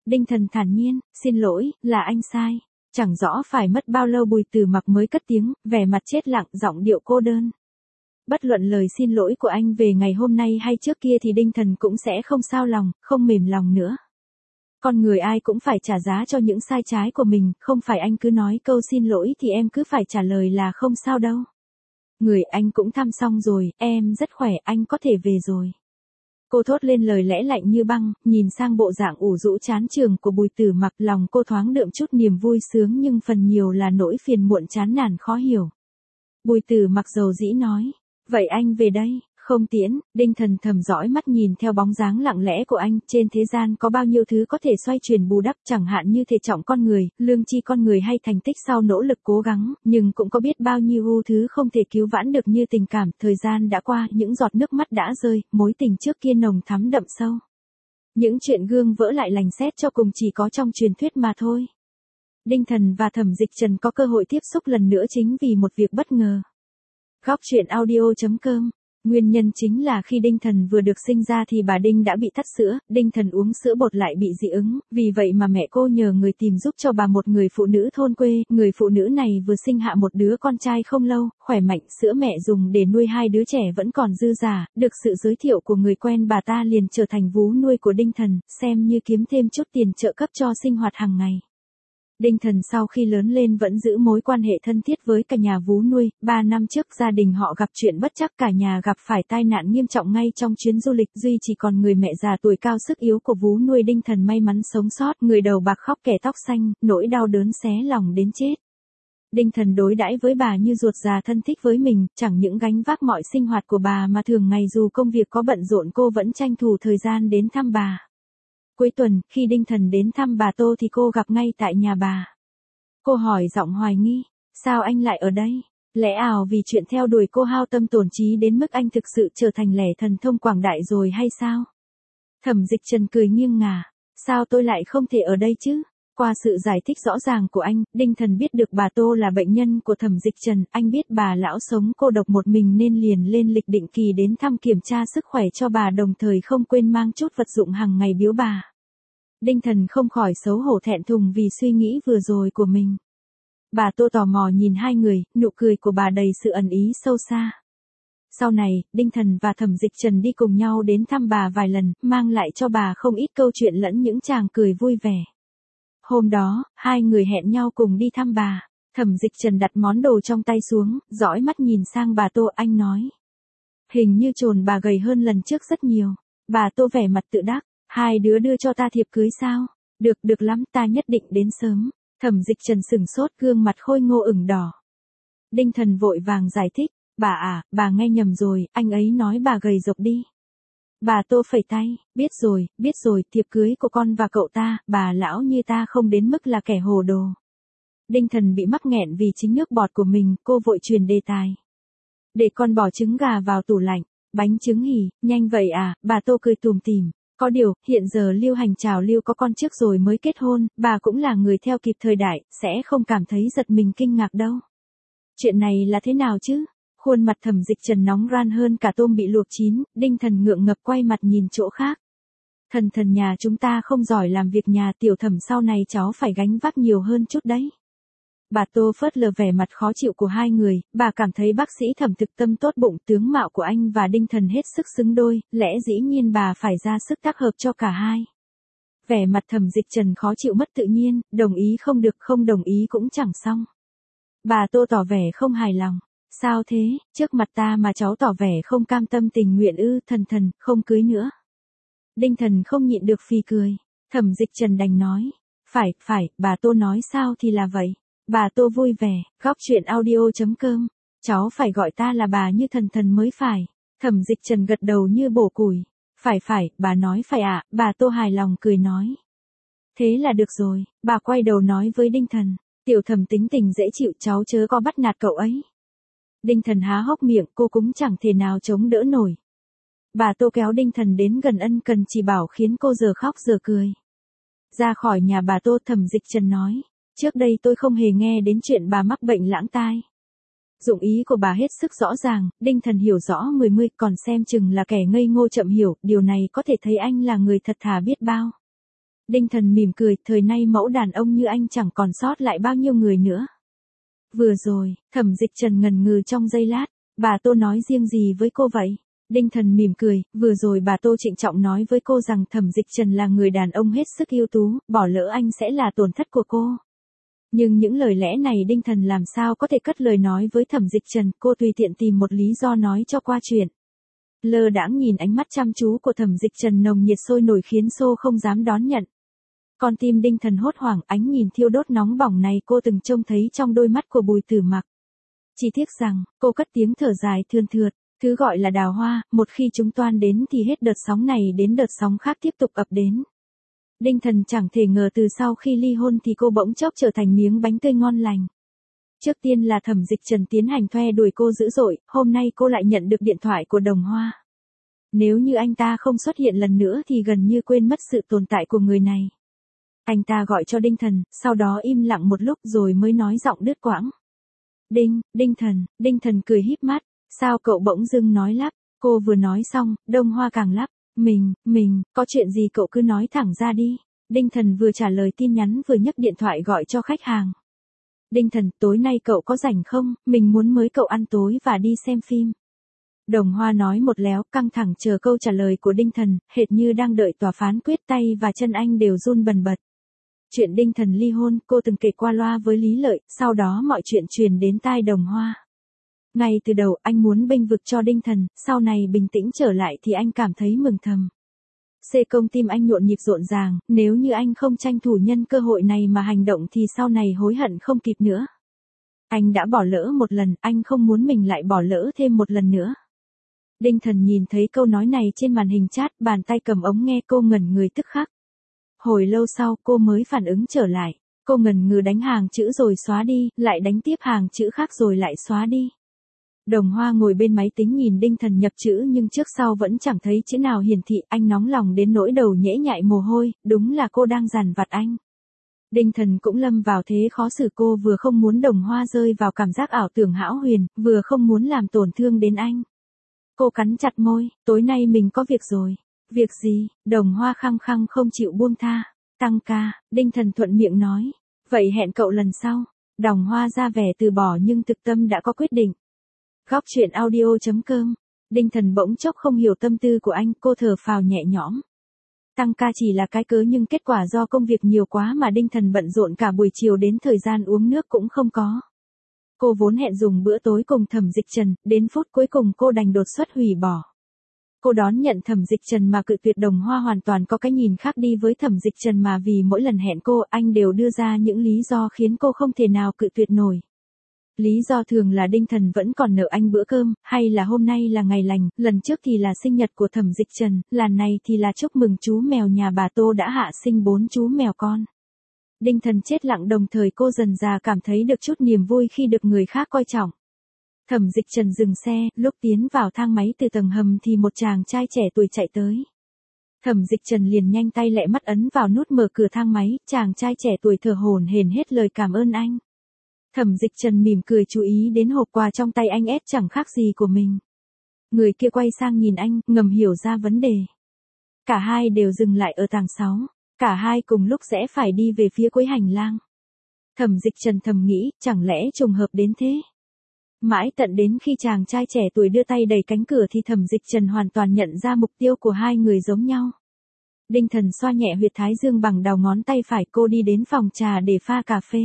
Speaker 1: Đinh Thần thản nhiên, xin lỗi, là anh sai. Chẳng rõ phải mất bao lâu Bùi Tử Mặc mới cất tiếng, vẻ mặt chết lặng, giọng điệu cô đơn. Bất luận lời xin lỗi của anh về ngày hôm nay hay trước kia thì Đinh Thần cũng sẽ không sao lòng, không mềm lòng nữa. Con người ai cũng phải trả giá cho những sai trái của mình, không phải anh cứ nói câu xin lỗi thì em cứ phải trả lời là không sao đâu. Người anh cũng thăm xong rồi, em rất khỏe, anh có thể về rồi. Cô thốt lên lời lẽ lạnh như băng, nhìn sang bộ dạng ủ rũ chán chường của Bùi Tử Mặc, lòng cô thoáng đượm chút niềm vui sướng nhưng phần nhiều là nỗi phiền muộn chán nản khó hiểu. Bùi Tử Mặc dầu dĩ nói, vậy anh về đây, không tiễn. Đinh Thần thầm dõi mắt nhìn theo bóng dáng lặng lẽ của anh, trên thế gian có bao nhiêu thứ có thể xoay chuyển bù đắp, chẳng hạn như thể trọng con người, lương tri con người hay thành tích sau nỗ lực cố gắng, nhưng cũng có biết bao nhiêu ưu thứ không thể cứu vãn được như tình cảm, thời gian đã qua, những giọt nước mắt đã rơi, mối tình trước kia nồng thắm đậm sâu. Những chuyện gương vỡ lại lành xét cho cùng chỉ có trong truyền thuyết mà thôi. Đinh Thần và Thẩm Dịch Trần có cơ hội tiếp xúc lần nữa chính vì một việc bất ngờ. Góc truyện audio chấm com. Nguyên nhân chính là khi Đinh Thần vừa được sinh ra thì bà Đinh đã bị tắc sữa, Đinh Thần uống sữa bột lại bị dị ứng, vì vậy mà mẹ cô nhờ người tìm giúp cho bà một người phụ nữ thôn quê, người phụ nữ này vừa sinh hạ một đứa con trai không lâu, khỏe mạnh, sữa mẹ dùng để nuôi hai đứa trẻ vẫn còn dư dả, được sự giới thiệu của người quen bà ta liền trở thành vú nuôi của Đinh Thần, xem như kiếm thêm chút tiền trợ cấp cho sinh hoạt hàng ngày. Đinh Thần sau khi lớn lên vẫn giữ mối quan hệ thân thiết với cả nhà vú nuôi, ba năm trước gia đình họ gặp chuyện bất trắc, cả nhà gặp phải tai nạn nghiêm trọng ngay trong chuyến du lịch, duy chỉ còn người mẹ già tuổi cao sức yếu của vú nuôi Đinh Thần may mắn sống sót, người đầu bạc khóc kẻ tóc xanh, nỗi đau đớn xé lòng đến chết. Đinh Thần đối đãi với bà như ruột già thân thích với mình, chẳng những gánh vác mọi sinh hoạt của bà mà thường ngày dù công việc có bận rộn cô vẫn tranh thủ thời gian đến thăm bà. Cuối tuần, khi Đinh Thần đến thăm bà Tô thì cô gặp ngay tại nhà bà. Cô hỏi giọng hoài nghi, sao anh lại ở đây? Lẽ ảo vì chuyện theo đuổi cô hao tâm tổn trí đến mức anh thực sự trở thành lẻ thần thông quảng đại rồi hay sao? Thẩm Dịch Trần cười nghiêng ngả, sao tôi lại không thể ở đây chứ? Qua sự giải thích rõ ràng của anh, Đinh Thần biết được bà Tô là bệnh nhân của Thẩm Dịch Trần, anh biết bà lão sống cô độc một mình nên liền lên lịch định kỳ đến thăm kiểm tra sức khỏe cho bà, đồng thời không quên mang chút vật dụng hàng ngày biếu bà. Đinh Thần không khỏi xấu hổ thẹn thùng vì suy nghĩ vừa rồi của mình. Bà Tô tò mò nhìn hai người, nụ cười của bà đầy sự ẩn ý sâu xa. Sau này, Đinh Thần và Thẩm Dịch Trần đi cùng nhau đến thăm bà vài lần, mang lại cho bà không ít câu chuyện lẫn những tràng cười vui vẻ. Hôm đó, hai người hẹn nhau cùng đi thăm bà. Thẩm Dịch Trần đặt món đồ trong tay xuống, dõi mắt nhìn sang bà Tô, anh nói. Hình như chồn bà gầy hơn lần trước rất nhiều. Bà Tô vẻ mặt tự đắc, hai đứa đưa cho ta thiệp cưới sao? Được, được lắm, ta nhất định đến sớm. Thẩm Dịch Trần sừng sốt, gương mặt khôi ngô ửng đỏ. Đinh Thần vội vàng giải thích, bà à, bà nghe nhầm rồi, anh ấy nói bà gầy rộc đi. Bà Tô phẩy tay, biết rồi, biết rồi, thiệp cưới của con và cậu ta, bà lão như ta không đến mức là kẻ hồ đồ. Đinh Thần bị mắc nghẹn vì chính nước bọt của mình, cô vội truyền đề tài. Để con bỏ trứng gà vào tủ lạnh, bánh trứng hỉ, nhanh vậy à, bà Tô cười tùm tìm. Có điều, hiện giờ lưu hành trào lưu có con trước rồi mới kết hôn, bà cũng là người theo kịp thời đại, sẽ không cảm thấy giật mình kinh ngạc đâu. Chuyện này là thế nào chứ? Khuôn mặt Thẩm Dịch Trần nóng ran hơn cả tôm bị luộc chín, Đinh Thần ngượng ngập quay mặt nhìn chỗ khác. Thần thần nhà chúng ta không giỏi làm việc nhà, tiểu Thẩm sau này cháu phải gánh vác nhiều hơn chút đấy. Bà Tô phớt lờ vẻ mặt khó chịu của hai người, bà cảm thấy bác sĩ Thẩm thực tâm tốt bụng, tướng mạo của anh và Đinh Thần hết sức xứng đôi, lẽ dĩ nhiên bà phải ra sức tác hợp cho cả hai. Vẻ mặt Thẩm Dịch Trần khó chịu mất tự nhiên, đồng ý không được, không đồng ý cũng chẳng xong. Bà Tô tỏ vẻ không hài lòng. Sao thế, trước mặt ta mà cháu tỏ vẻ không cam tâm tình nguyện ư? Thần thần, không cưới nữa. Đinh Thần không nhịn được phì cười. Thẩm Dịch Trần đành nói. Phải, phải, bà Tô nói sao thì là vậy. Bà Tô vui vẻ, góc truyện audio chấm com. Cháu phải gọi ta là bà như thần thần mới phải. Thẩm Dịch Trần gật đầu như bổ củi. Phải phải, bà nói phải ạ, à, bà Tô hài lòng cười nói. Thế là được rồi, bà quay đầu nói với Đinh Thần. Tiểu Thẩm tính tình dễ chịu, cháu chớ có bắt nạt cậu ấy. Đinh Thần há hốc miệng, cô cũng chẳng thể nào chống đỡ nổi. Bà Tô kéo Đinh Thần đến gần ân cần chỉ bảo khiến cô giờ khóc giờ cười. Ra khỏi nhà bà Tô, Thẩm Dịch Trần nói. Trước đây tôi không hề nghe đến chuyện bà mắc bệnh lãng tai. Dụng ý của bà hết sức rõ ràng, Đinh Thần hiểu rõ mười mươi, còn xem chừng là kẻ ngây ngô chậm hiểu, điều này có thể thấy anh là người thật thà biết bao. Đinh Thần mỉm cười, thời nay mẫu đàn ông như anh chẳng còn sót lại bao nhiêu người nữa. Vừa rồi, Thẩm Dịch Trần ngần ngừ trong giây lát, bà Tô nói riêng gì với cô vậy? Đinh Thần mỉm cười, vừa rồi bà Tô trịnh trọng nói với cô rằng Thẩm Dịch Trần là người đàn ông hết sức ưu tú, bỏ lỡ anh sẽ là tổn thất của cô. Nhưng những lời lẽ này Đinh Thần làm sao có thể cất lời nói với Thẩm Dịch Trần, cô tùy tiện tìm một lý do nói cho qua chuyện. Lơ đãng nhìn ánh mắt chăm chú của Thẩm Dịch Trần nồng nhiệt sôi nổi khiến Xô không dám đón nhận. Con tim Đinh Thần hốt hoảng, ánh nhìn thiêu đốt nóng bỏng này cô từng trông thấy trong đôi mắt của Bùi Tử Mặc. Chỉ tiếc rằng, cô cất tiếng thở dài thườn thượt, thứ gọi là đào hoa, một khi chúng toan đến thì hết đợt sóng này đến đợt sóng khác tiếp tục ập đến. Đinh Thần chẳng thể ngờ từ sau khi ly hôn thì cô bỗng chốc trở thành miếng bánh tươi ngon lành. Trước tiên là Thẩm Dịch Trần tiến hành thoe đuổi cô dữ dội, hôm nay cô lại nhận được điện thoại của Đồng Hoa. Nếu như anh ta không xuất hiện lần nữa thì gần như quên mất sự tồn tại của người này. Anh ta gọi cho Đinh Thần, sau đó im lặng một lúc rồi mới nói giọng đứt quãng. Đinh, Đinh Thần, Đinh Thần cười híp mắt, sao cậu bỗng dưng nói lắp, cô vừa nói xong, Đông Hoa càng lắp, mình, mình, có chuyện gì cậu cứ nói thẳng ra đi. Đinh Thần vừa trả lời tin nhắn vừa nhấc điện thoại gọi cho khách hàng. Đinh Thần, tối nay cậu có rảnh không, mình muốn mời cậu ăn tối và đi xem phim. Đồng Hoa nói một léo, căng thẳng chờ câu trả lời của Đinh Thần, hệt như đang đợi tòa phán quyết, tay và chân anh đều run bần bật. Chuyện Đinh Thần ly hôn, cô từng kể qua loa với Lý Lợi, sau đó mọi chuyện truyền đến tai Đồng Hoa. Ngay từ đầu anh muốn bênh vực cho Đinh Thần, sau này bình tĩnh trở lại thì anh cảm thấy mừng thầm. Xê công tim anh nhộn nhịp rộn ràng, nếu như anh không tranh thủ nhân cơ hội này mà hành động thì sau này hối hận không kịp nữa. Anh đã bỏ lỡ một lần, anh không muốn mình lại bỏ lỡ thêm một lần nữa. Đinh Thần nhìn thấy câu nói này trên màn hình chat, bàn tay cầm ống nghe, cô ngẩn người tức khắc. Hồi lâu sau cô mới phản ứng trở lại, cô ngần ngừ đánh hàng chữ rồi xóa đi, lại đánh tiếp hàng chữ khác rồi lại xóa đi. Đồng Hoa ngồi bên máy tính nhìn Đinh Thần nhập chữ nhưng trước sau vẫn chẳng thấy chữ nào hiển thị, anh nóng lòng đến nỗi đầu nhễ nhại mồ hôi, đúng là cô đang dằn vặt anh. Đinh Thần cũng lâm vào thế khó xử, cô vừa không muốn Đồng Hoa rơi vào cảm giác ảo tưởng hão huyền, vừa không muốn làm tổn thương đến anh. Cô cắn chặt môi, tối nay mình có việc rồi. Việc gì? Đồng Hoa khăng khăng không chịu buông tha. Tăng ca, Đinh Thần thuận miệng nói. Vậy hẹn cậu lần sau. Đồng Hoa ra vẻ từ bỏ nhưng thực tâm đã có quyết định. Góc chuyện audio chấm com. Đinh Thần bỗng chốc không hiểu tâm tư của anh, cô thở phào nhẹ nhõm. Tăng ca chỉ là cái cớ nhưng kết quả do công việc nhiều quá mà Đinh Thần bận rộn cả buổi chiều đến thời gian uống nước cũng không có. Cô vốn hẹn dùng bữa tối cùng Thẩm Dịch Trần, đến phút cuối cùng cô đành đột xuất hủy bỏ. Cô đón nhận Thẩm Dịch Trần mà cự tuyệt. Đồng Hoa hoàn toàn có cái nhìn khác đi với Thẩm Dịch Trần mà vì mỗi lần hẹn cô, anh đều đưa ra những lý do khiến cô không thể nào cự tuyệt nổi. Lý do thường là Đinh Thần vẫn còn nợ anh bữa cơm, hay là hôm nay là ngày lành, lần trước thì là sinh nhật của Thẩm Dịch Trần, lần này thì là chúc mừng chú mèo nhà bà Tô đã hạ sinh bốn chú mèo con. Đinh Thần chết lặng, đồng thời cô dần dà cảm thấy được chút niềm vui khi được người khác coi trọng. Thẩm Dịch Trần dừng xe, lúc tiến vào thang máy từ tầng hầm thì một chàng trai trẻ tuổi chạy tới. Thẩm Dịch Trần liền nhanh tay lẹ mắt ấn vào nút mở cửa thang máy, chàng trai trẻ tuổi thở hổn hển hết lời cảm ơn anh. Thẩm Dịch Trần mỉm cười chú ý đến hộp quà trong tay anh ép chẳng khác gì của mình. Người kia quay sang nhìn anh, ngầm hiểu ra vấn đề. Cả hai đều dừng lại ở tầng sáu, cả hai cùng lúc sẽ phải đi về phía cuối hành lang. Thẩm Dịch Trần thầm nghĩ, chẳng lẽ trùng hợp đến thế? Mãi tận đến khi chàng trai trẻ tuổi đưa tay đẩy cánh cửa thì Thẩm Dịch Trần hoàn toàn nhận ra mục tiêu của hai người giống nhau. Đinh Thần xoa nhẹ huyệt thái dương bằng đầu ngón tay phải, cô đi đến phòng trà để pha cà phê.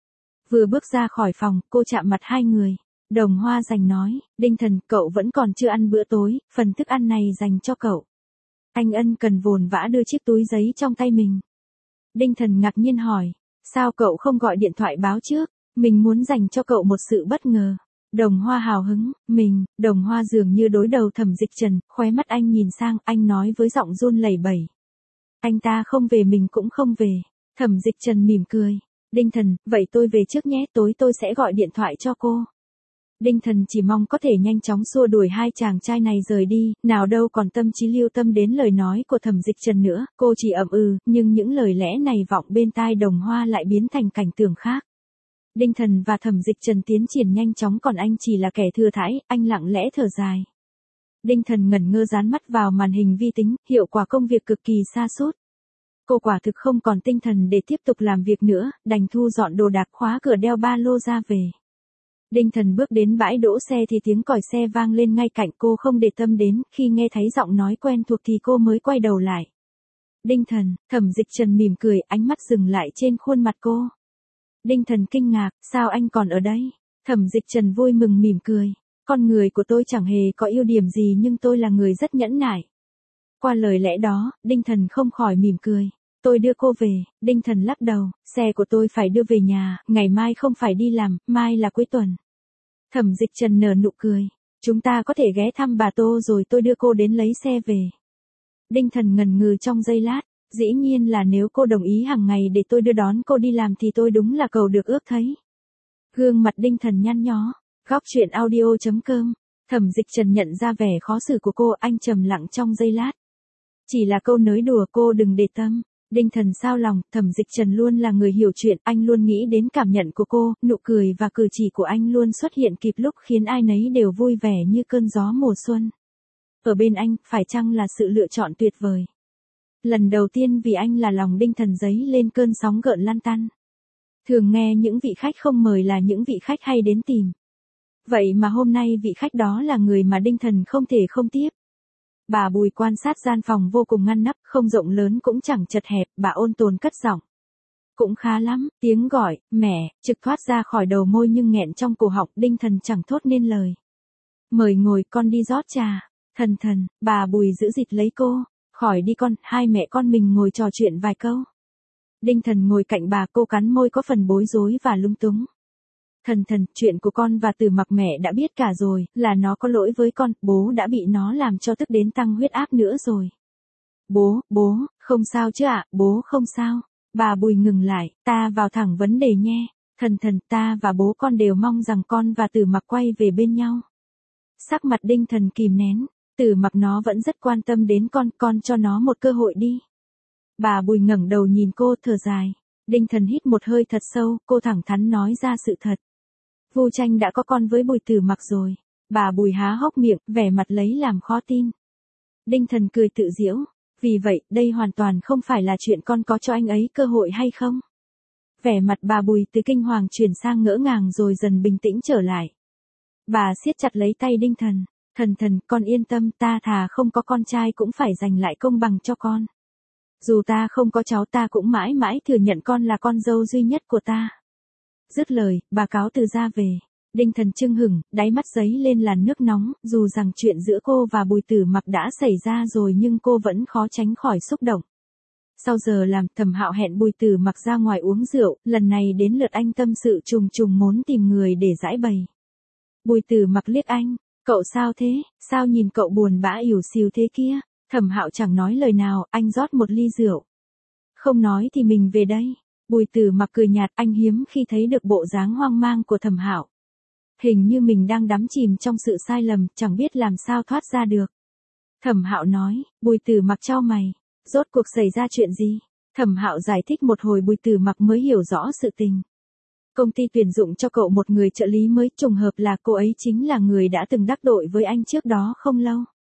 Speaker 1: Vừa bước ra khỏi phòng, cô chạm mặt hai người. Đồng Hoa dành nói, Đinh Thần, cậu vẫn còn chưa ăn bữa tối, phần thức ăn này dành cho cậu. Anh ân cần vồn vã đưa chiếc túi giấy trong tay mình. Đinh Thần ngạc nhiên hỏi, sao cậu không gọi điện thoại báo trước, mình muốn dành cho cậu một sự bất ngờ. Đồng Hoa hào hứng, mình, Đồng Hoa dường như đối đầu Thẩm Dịch Trần, khóe mắt anh nhìn sang, anh nói với giọng run lẩy bẩy. Anh ta không về mình cũng không về. Thẩm Dịch Trần mỉm cười. Đinh Thần, vậy tôi về trước nhé, tối tôi sẽ gọi điện thoại cho cô. Đinh Thần chỉ mong có thể nhanh chóng xua đuổi hai chàng trai này rời đi, nào đâu còn tâm trí lưu tâm đến lời nói của Thẩm Dịch Trần nữa, cô chỉ ậm ừ, nhưng những lời lẽ này vọng bên tai Đồng Hoa lại biến thành cảnh tượng khác. Đinh Thần và Thẩm Dịch Trần tiến triển nhanh chóng còn anh chỉ là kẻ thừa thãi, anh lặng lẽ thở dài. Đinh Thần ngẩn ngơ dán mắt vào màn hình vi tính, hiệu quả công việc cực kỳ sa sút. Cô quả thực không còn tinh thần để tiếp tục làm việc nữa, đành thu dọn đồ đạc khóa cửa đeo ba lô ra về. Đinh Thần bước đến bãi đỗ xe thì tiếng còi xe vang lên ngay cạnh cô, không để tâm đến, khi nghe thấy giọng nói quen thuộc thì cô mới quay đầu lại. Đinh Thần, Thẩm Dịch Trần mỉm cười, ánh mắt dừng lại trên khuôn mặt cô. Đinh Thần kinh ngạc, sao anh còn ở đây? Thẩm Dịch Trần vui mừng mỉm cười. Con người của tôi chẳng hề có ưu điểm gì nhưng tôi là người rất nhẫn nại. Qua lời lẽ đó, Đinh Thần không khỏi mỉm cười. Tôi đưa cô về. Đinh Thần lắc đầu, xe của tôi phải đưa về nhà, ngày mai không phải đi làm, mai là cuối tuần. Thẩm Dịch Trần nở nụ cười. Chúng ta có thể ghé thăm bà Tô rồi tôi đưa cô đến lấy xe về. Đinh Thần ngần ngừ trong giây lát, dĩ nhiên là nếu cô đồng ý hàng ngày để tôi đưa đón cô đi làm thì tôi đúng là cầu được ước thấy. Gương mặt Đinh Thần nhăn nhó. Góc truyện audio chấm com. Thẩm Dịch Trần nhận ra vẻ khó xử của cô, anh trầm lặng trong giây lát. Chỉ là câu nới đùa, cô đừng để tâm. Đinh Thần sao lòng, Thẩm Dịch Trần luôn là người hiểu chuyện, anh luôn nghĩ đến cảm nhận của cô, nụ cười và cử chỉ của anh luôn xuất hiện kịp lúc khiến ai nấy đều vui vẻ như cơn gió mùa xuân. Ở bên anh, phải chăng là sự lựa chọn tuyệt vời? Lần đầu tiên vì anh là lòng Đinh Thần dấy lên cơn sóng gợn lăn tăn. Thường nghe những vị khách không mời là những vị khách hay đến tìm. Vậy mà hôm nay vị khách đó là người mà Đinh Thần không thể không tiếp. Bà Bùi quan sát gian phòng vô cùng ngăn nắp, không rộng lớn cũng chẳng chật hẹp, bà ôn tồn cất giọng. Cũng khá lắm, tiếng gọi, mẹ, trực thoát ra khỏi đầu môi nhưng nghẹn trong cổ họng, Đinh Thần chẳng thốt nên lời. Mời ngồi, con đi rót trà. Thần thần, bà Bùi giữ dịt lấy cô. Khỏi đi con, hai mẹ con mình ngồi trò chuyện vài câu. Đinh Thần ngồi cạnh bà, cô cắn môi có phần bối rối và lung túng. Thần thần, chuyện của con và Từ Mặc mẹ đã biết cả rồi, là nó có lỗi với con, bố đã bị nó làm cho tức đến tăng huyết áp nữa rồi. Bố, bố, không sao chứ ạ, bố không sao. Bà Bùi ngừng lại, ta vào thẳng vấn đề nhé. Thần thần, ta và bố con đều mong rằng con và Từ Mặc quay về bên nhau. Sắc mặt Đinh Thần kìm nén, Từ Mặc nó vẫn rất quan tâm đến con, con cho nó một cơ hội đi. Bà Bùi ngẩng đầu nhìn cô, thở dài. Đinh Thần hít một hơi thật sâu, cô thẳng thắn nói ra sự thật. Vu Tranh đã có con với Bùi Tử Mặc rồi. Bà Bùi há hốc miệng, vẻ mặt lấy làm khó tin. Đinh Thần cười tự giễu. Vì vậy, đây hoàn toàn không phải là chuyện con có cho anh ấy cơ hội hay không. Vẻ mặt bà Bùi từ kinh hoàng chuyển sang ngỡ ngàng rồi dần bình tĩnh trở lại. Bà siết chặt lấy tay Đinh Thần. Thần thần, con yên tâm, ta thà không có con trai cũng phải giành lại công bằng cho con. Dù ta không có cháu ta cũng mãi mãi thừa nhận con là con dâu duy nhất của ta. Dứt lời, bà cáo từ ra về. Đinh Thần chưng hửng, đáy mắt giấy lên làn nước nóng, dù rằng chuyện giữa cô và Bùi Tử Mặc đã xảy ra rồi nhưng cô vẫn khó tránh khỏi xúc động. Sau giờ làm, Thẩm Hạo hẹn Bùi Tử Mặc ra ngoài uống rượu, lần này đến lượt anh tâm sự trùng trùng muốn tìm người để giải bày. Bùi Tử Mặc liếc anh, cậu sao thế, sao nhìn cậu buồn bã ỉu xìu thế kia? Thẩm Hạo chẳng nói lời nào, anh rót một ly rượu. Không nói thì mình về đây. Bùi Tử Mặc cười nhạt, anh hiếm khi thấy được bộ dáng hoang mang của Thẩm Hạo. Hình như mình đang đắm chìm trong sự sai lầm, chẳng biết làm sao thoát ra được. Thẩm Hạo nói. Bùi Tử Mặc chau mày. Rốt cuộc xảy ra chuyện gì? Thẩm Hạo giải thích một hồi, Bùi Tử Mặc mới hiểu rõ sự tình. Công ty tuyển dụng cho cậu một người trợ lý mới, trùng hợp là cô ấy chính là người đã từng đắc tội với anh trước đó không lâu.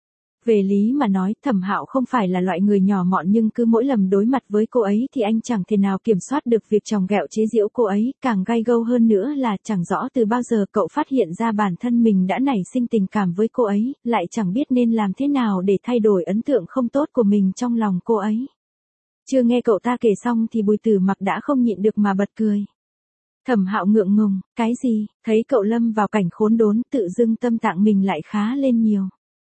Speaker 1: Về lý mà nói, Thẩm Hạo không phải là loại người nhỏ mọn nhưng cứ mỗi lần đối mặt với cô ấy thì anh chẳng thể nào kiểm soát được việc chòng ghẹo chế giễu cô ấy, càng gay gâu hơn nữa là chẳng rõ từ bao giờ cậu phát hiện ra bản thân mình đã nảy sinh tình cảm với cô ấy, lại chẳng biết nên làm thế nào để thay đổi ấn tượng không tốt của mình trong lòng cô ấy. Chưa nghe cậu ta kể xong thì Bùi Tử Mặc đã không nhịn được mà bật cười. Thẩm Hạo ngượng ngùng, cái gì, thấy cậu lâm vào cảnh khốn đốn, tự dưng tâm trạng mình lại khá lên nhiều.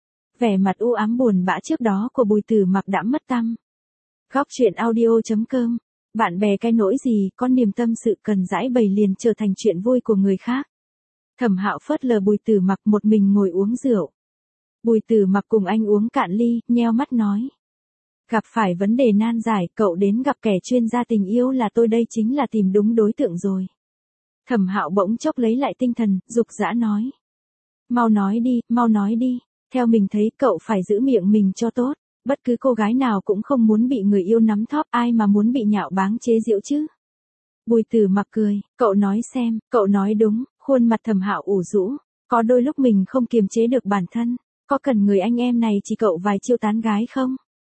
Speaker 1: Vẻ mặt u ám buồn bã trước đó của Bùi Tử Mặc đã mất tăm. Góc truyện audio chấm com. Bạn bè cái nỗi gì, con niềm tâm sự cần giải bày liền trở thành chuyện vui của người khác. Thẩm Hạo phớt lờ Bùi Tử Mặc, một mình ngồi uống rượu. Bùi Tử Mặc cùng anh uống cạn ly, nheo mắt nói. Gặp phải vấn đề nan giải, cậu đến gặp kẻ chuyên gia tình yêu là tôi, đây chính là tìm đúng đối tượng rồi. Thẩm Hạo bỗng chốc lấy lại tinh thần, dục dã nói. Mau nói đi, mau nói đi. Theo mình thấy cậu phải giữ miệng mình cho tốt, bất cứ cô gái nào cũng không muốn bị người yêu nắm thóp, ai mà muốn bị nhạo báng chế giễu chứ. Bùi Tử Mặc cười, cậu nói xem, cậu nói đúng, khuôn mặt Thẩm Hạo ủ rũ, có đôi lúc mình không kiềm chế được bản thân, có cần người anh em này chỉ cậu vài chiêu tán gái không?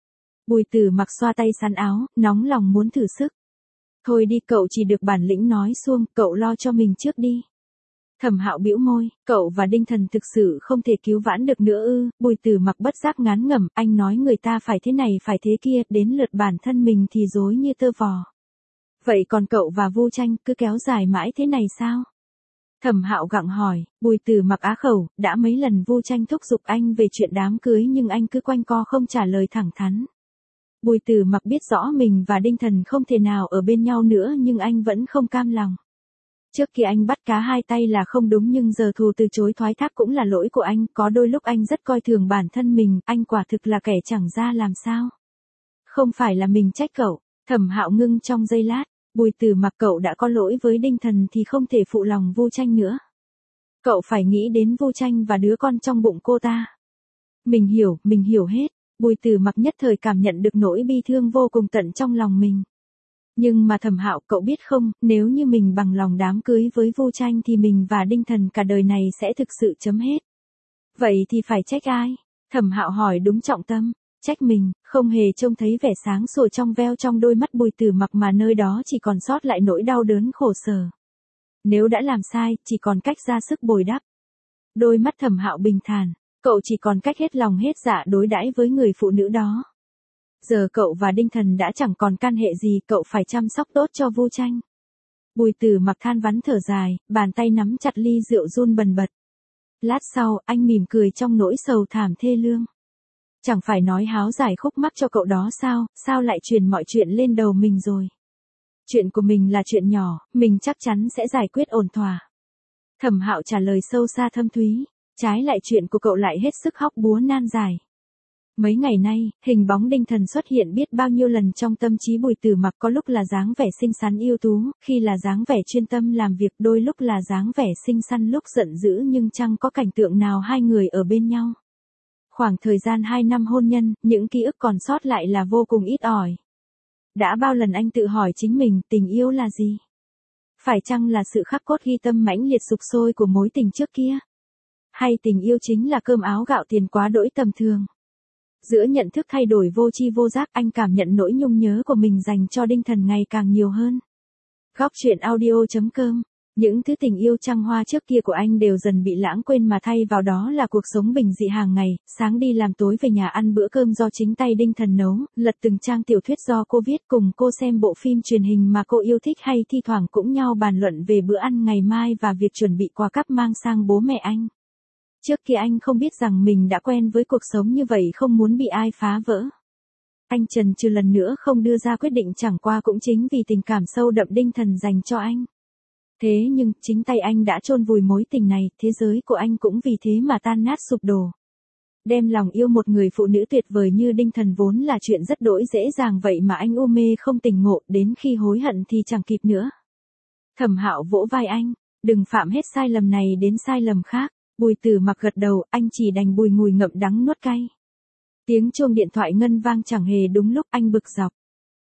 Speaker 1: Bùi Tử Mặc xoa tay sắn áo, nóng lòng muốn thử sức. Thôi đi, cậu chỉ được bản lĩnh nói suông, cậu lo cho mình trước đi. Thẩm Hạo bĩu môi, cậu và Đinh Thần thực sự không thể cứu vãn được nữa ư? Bùi Tử Mặc bất giác ngán ngẩm, anh nói người ta phải thế này phải thế kia, đến lượt bản thân mình thì rối như tơ vò. Vậy còn cậu và Vu Tranh cứ kéo dài mãi thế này sao? Thẩm Hạo gặng hỏi. Bùi Tử Mặc á khẩu, đã mấy lần Vu Tranh thúc giục anh về chuyện đám cưới nhưng anh cứ quanh co không trả lời thẳng thắn. Bùi Tử Mặc biết rõ mình và Đinh Thần không thể nào ở bên nhau nữa nhưng anh vẫn không cam lòng. Trước kia anh bắt cá hai tay là không đúng nhưng giờ thù từ chối thoái thác cũng là lỗi của anh, có đôi lúc anh rất coi thường bản thân mình, anh quả thực là kẻ chẳng ra làm sao. Không phải là mình trách cậu. Thẩm Hạo ngưng trong giây lát. Bùi Tử Mặc, cậu đã có lỗi với Đinh Thần thì không thể phụ lòng Vu Tranh nữa. Cậu phải nghĩ đến Vu Tranh và đứa con trong bụng cô ta. Mình hiểu, mình hiểu hết. Bùi Tử Mặc nhất thời cảm nhận được nỗi bi thương vô cùng tận trong lòng mình. Nhưng mà Thẩm Hạo, cậu biết không, nếu như mình bằng lòng đám cưới với Vu Tranh thì mình và Đinh Thần cả đời này sẽ thực sự chấm hết. Vậy thì phải trách ai? Thẩm Hạo hỏi đúng trọng tâm. Trách mình. Không hề trông thấy vẻ sáng sủa trong veo trong đôi mắt Bùi Tử Mặc mà nơi đó chỉ còn sót lại nỗi đau đớn khổ sở. Nếu đã làm sai, chỉ còn cách ra sức bồi đắp. Đôi mắt Thẩm Hạo bình thản, cậu chỉ còn cách hết lòng hết dạ đối đãi với người phụ nữ đó. Giờ cậu và Đinh Thần đã chẳng còn can hệ gì, cậu phải chăm sóc tốt cho Vu Tranh. Bùi Tử Mặc than vãn thở dài, bàn tay nắm chặt ly rượu run bần bật. Lát sau, anh mỉm cười trong nỗi sầu thảm thê lương. Chẳng phải nói háo giải khúc mắc cho cậu đó sao, sao lại truyền mọi chuyện lên đầu mình rồi. Chuyện của mình là chuyện nhỏ, mình chắc chắn sẽ giải quyết ổn thỏa. Thẩm Hạo trả lời sâu xa thâm thúy, trái lại chuyện của cậu lại hết sức hóc búa nan giải. Mấy ngày nay, hình bóng Đinh Thần xuất hiện biết bao nhiêu lần trong tâm trí Bùi Tử Mặc, có lúc là dáng vẻ xinh xắn yêu tú, khi là dáng vẻ chuyên tâm làm việc, đôi lúc là dáng vẻ xinh xắn lúc giận dữ, nhưng chẳng có cảnh tượng nào hai người ở bên nhau. Khoảng thời gian hai năm hôn nhân, những ký ức còn sót lại là vô cùng ít ỏi. Đã bao lần anh tự hỏi chính mình, tình yêu là gì? Phải chăng là sự khắc cốt ghi tâm mãnh liệt sục sôi của mối tình trước kia? Hay tình yêu chính là cơm áo gạo tiền quá đỗi tầm thường? Giữa nhận thức thay đổi vô tri vô giác, anh cảm nhận nỗi nhung nhớ của mình dành cho Đinh Thần ngày càng nhiều hơn. Góc truyện audio chấm com. Những thứ tình yêu trăng hoa trước kia của anh đều dần bị lãng quên mà thay vào đó là cuộc sống bình dị hàng ngày, sáng đi làm tối về nhà ăn bữa cơm do chính tay Đinh Thần nấu, lật từng trang tiểu thuyết do cô viết, cùng cô xem bộ phim truyền hình mà cô yêu thích, hay thi thoảng cũng nhau bàn luận về bữa ăn ngày mai và việc chuẩn bị quà cáp mang sang bố mẹ anh. Trước kia anh không biết rằng mình đã quen với cuộc sống như vậy, không muốn bị ai phá vỡ. Anh chần chừ lần nữa không đưa ra quyết định, chẳng qua cũng chính vì tình cảm sâu đậm Đinh Thần dành cho anh. Thế nhưng, chính tay anh đã chôn vùi mối tình này, thế giới của anh cũng vì thế mà tan nát sụp đổ. Đem lòng yêu một người phụ nữ tuyệt vời như Đinh Thần vốn là chuyện rất đỗi dễ dàng, vậy mà anh u mê không tỉnh ngộ, đến khi hối hận thì chẳng kịp nữa. Thẩm Hạo vỗ vai anh, đừng phạm hết sai lầm này đến sai lầm khác. Bùi Tử Mặc gật đầu, anh chỉ đành bùi ngùi ngậm đắng nuốt cay. Tiếng chuông điện thoại ngân vang chẳng hề đúng lúc, anh bực dọc.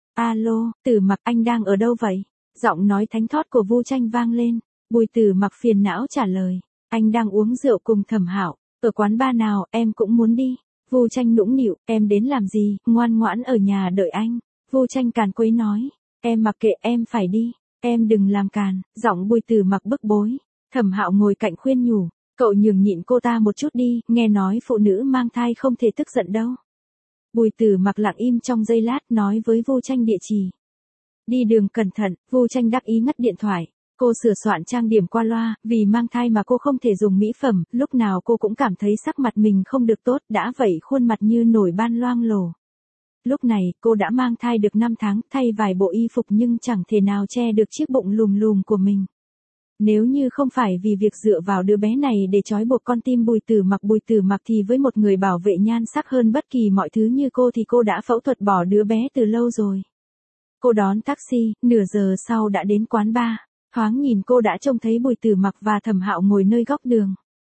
Speaker 1: Alo, Tử Mặc, anh đang ở đâu vậy? Giọng nói thánh thót của Vu Tranh vang lên. Bùi Tử Mặc phiền não trả lời, anh đang uống rượu cùng Thẩm Hạo, ở quán bar nào, em cũng muốn đi. Vu Tranh nũng nịu, em đến làm gì, ngoan ngoãn ở nhà đợi anh. Vu Tranh càn quấy nói, em mặc kệ, em phải đi, em đừng làm càn. Giọng Bùi Tử Mặc bức bối. Thẩm Hạo ngồi cạnh khuyên nhủ, cậu nhường nhịn cô ta một chút đi, nghe nói phụ nữ mang thai không thể tức giận đâu. Bùi Tử Mặc lặng im trong giây lát, nói với Vu Tranh địa chỉ. Đi đường cẩn thận. Vu Tranh đắc ý ngắt điện thoại. Cô sửa soạn trang điểm qua loa, vì mang thai mà cô không thể dùng mỹ phẩm, lúc nào cô cũng cảm thấy sắc mặt mình không được tốt, đã vậy khuôn mặt như nổi ban loang lổ. Lúc này, cô đã mang thai được năm tháng, thay vài bộ y phục nhưng chẳng thể nào che được chiếc bụng lùm lùm của mình. Nếu như không phải vì việc dựa vào đứa bé này để trói buộc con tim Bùi Tử Mặc Bùi Tử Mặc thì với một người bảo vệ nhan sắc hơn bất kỳ mọi thứ như cô thì cô đã phẫu thuật bỏ đứa bé từ lâu rồi. Cô đón taxi, nửa giờ sau đã đến quán bar. Thoáng nhìn cô đã trông thấy Bùi Tử Mặc và Thẩm Hạo ngồi nơi góc đường.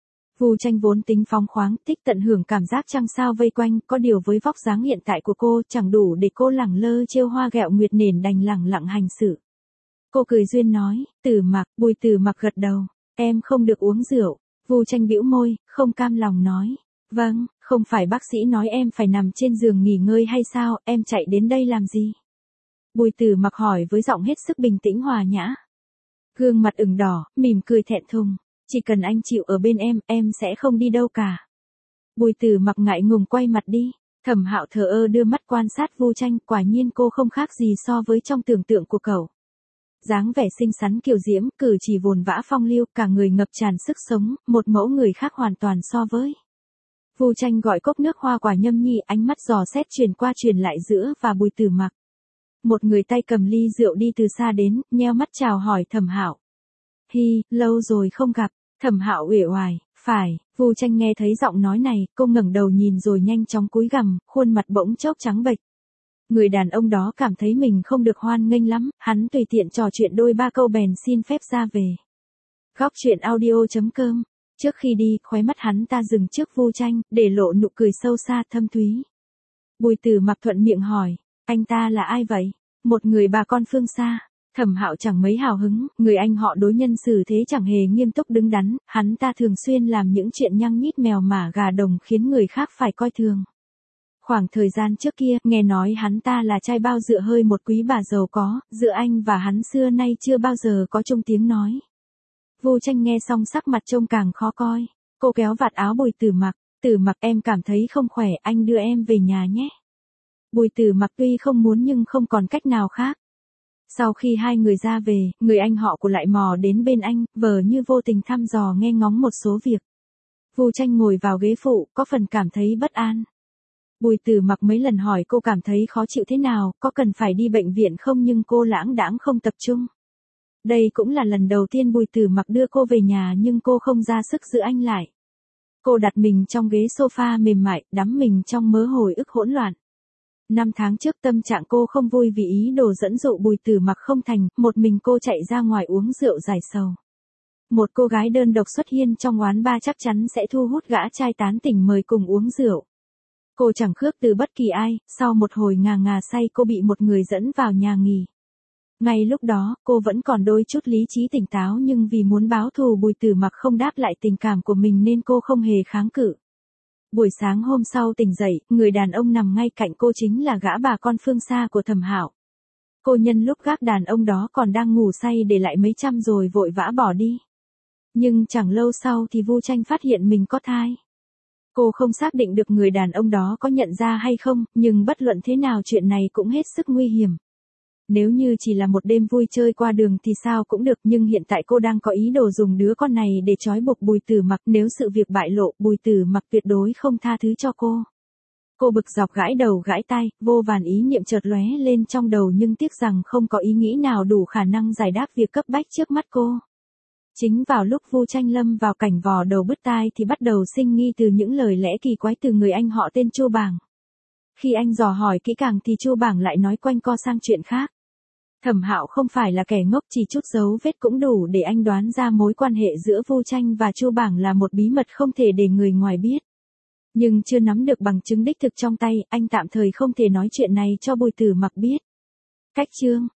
Speaker 1: Vu Tranh vốn tính phóng khoáng, thích tận hưởng cảm giác trăng sao vây quanh, có điều với vóc dáng hiện tại của cô chẳng đủ để cô lẳng lơ trêu hoa ghẹo nguyệt nền đành lẳng lặng hành xử. Cô cười duyên nói, Tử Mặc. Bùi Tử Mặc gật đầu, em không được uống rượu. Vu Tranh bĩu môi, không cam lòng nói, Vâng, không phải bác sĩ nói em phải nằm trên giường nghỉ ngơi hay sao, em chạy đến đây làm gì? Bùi Tử Mặc hỏi với giọng hết sức bình tĩnh hòa nhã. Gương mặt ửng đỏ, mỉm cười thẹn thùng, chỉ cần anh chịu ở bên em, em sẽ không đi đâu cả. Bùi Tử Mặc ngại ngùng quay mặt đi, Thẩm Hạo thờ ơ đưa mắt quan sát Vu Tranh, quả nhiên cô không khác gì so với trong tưởng tượng của cậu. Dáng vẻ xinh xắn kiều diễm, cử chỉ vồn vã phong lưu, cả người ngập tràn sức sống, một mẫu người khác hoàn toàn so với. Vu Tranh gọi cốc nước hoa quả nhâm nhi, ánh mắt dò xét truyền qua truyền lại giữa và Bùi Tử Mặc. Một người tay cầm ly rượu đi từ xa đến, nheo mắt chào hỏi Thẩm Hạo. Hi, lâu rồi không gặp. Thẩm Hạo uể oải, phải. Vu Tranh nghe thấy giọng nói này, cô ngẩng đầu nhìn rồi nhanh chóng cúi gằm, khuôn mặt bỗng chốc trắng bệch. Người đàn ông đó cảm thấy mình không được hoan nghênh lắm, hắn tùy tiện trò chuyện đôi ba câu bèn xin phép ra về. Góc truyện audio chấm com. Trước khi đi, khóe mắt hắn ta dừng trước Vu Tranh, để lộ nụ cười sâu xa thâm thúy. Bùi Tử Mặc thuận miệng hỏi, anh ta là ai vậy? Một người bà con phương xa. Thẩm Hạo chẳng mấy hào hứng, người anh họ đối nhân xử thế chẳng hề nghiêm túc đứng đắn, hắn ta thường xuyên làm những chuyện nhăng nhít mèo mả gà đồng khiến người khác phải coi thường. Khoảng thời gian trước kia, nghe nói hắn ta là trai bao dựa hơi một quý bà giàu có, giữa anh và hắn xưa nay chưa bao giờ có chung tiếng nói. Vu Tranh nghe xong sắc mặt trông càng khó coi, cô kéo vạt áo Bùi Tử Mặc, Tử Mặc em cảm thấy không khỏe, anh đưa em về nhà nhé. Bùi Tử Mặc tuy không muốn nhưng không còn cách nào khác. Sau khi hai người ra về, người anh họ của lại mò đến bên anh, vờ như vô tình thăm dò nghe ngóng một số việc. Vu Tranh ngồi vào ghế phụ, có phần cảm thấy bất an. Bùi Tử Mặc mấy lần hỏi cô cảm thấy khó chịu thế nào, có cần phải đi bệnh viện không, nhưng cô lãng đãng không tập trung. Đây cũng là lần đầu tiên Bùi Tử Mặc đưa cô về nhà nhưng cô không ra sức giữ anh lại. Cô đặt mình trong ghế sofa mềm mại, đắm mình trong mớ hồi ức hỗn loạn. Năm tháng trước tâm trạng cô không vui vì ý đồ dẫn dụ Bùi Tử Mặc không thành, một mình cô chạy ra ngoài uống rượu giải sầu. Một cô gái đơn độc xuất hiện trong quán bar chắc chắn sẽ thu hút gã trai tán tỉnh mời cùng uống rượu. Cô chẳng khước từ bất kỳ ai, sau một hồi ngà ngà say cô bị một người dẫn vào nhà nghỉ. Ngay lúc đó, cô vẫn còn đôi chút lý trí tỉnh táo nhưng vì muốn báo thù Bùi Tử Mặc không đáp lại tình cảm của mình nên cô không hề kháng cự. Buổi sáng hôm sau tỉnh dậy, người đàn ông nằm ngay cạnh cô chính là gã bà con phương xa của Thẩm Hạo. Cô nhân lúc gác đàn ông đó còn đang ngủ say để lại mấy trăm rồi vội vã bỏ đi. Nhưng chẳng lâu sau thì Vu Tranh phát hiện mình có thai. Cô không xác định được người đàn ông đó có nhận ra hay không, nhưng bất luận thế nào chuyện này cũng hết sức nguy hiểm. Nếu như chỉ là một đêm vui chơi qua đường thì sao cũng được, nhưng hiện tại cô đang có ý đồ dùng đứa con này để trói buộc Bùi Tử Mặc, nếu sự việc bại lộ, Bùi Tử Mặc tuyệt đối không tha thứ cho cô. Cô bực dọc gãi đầu gãi tai, vô vàn ý niệm chợt lóe lên trong đầu nhưng tiếc rằng không có ý nghĩ nào đủ khả năng giải đáp việc cấp bách trước mắt cô. Chính vào lúc Vu Tranh lâm vào cảnh vò đầu bứt tai thì bắt đầu sinh nghi từ những lời lẽ kỳ quái từ người anh họ tên Chu Bảng. Khi anh dò hỏi kỹ càng thì Chu Bảng lại nói quanh co sang chuyện khác. Thẩm Hạo không phải là kẻ ngốc, chỉ chút dấu vết cũng đủ để anh đoán ra mối quan hệ giữa Vu Tranh và Chu Bảng là một bí mật không thể để người ngoài biết. Nhưng chưa nắm được bằng chứng đích thực trong tay, anh tạm thời không thể nói chuyện này cho Bùi Tử Mặc biết. Cách chương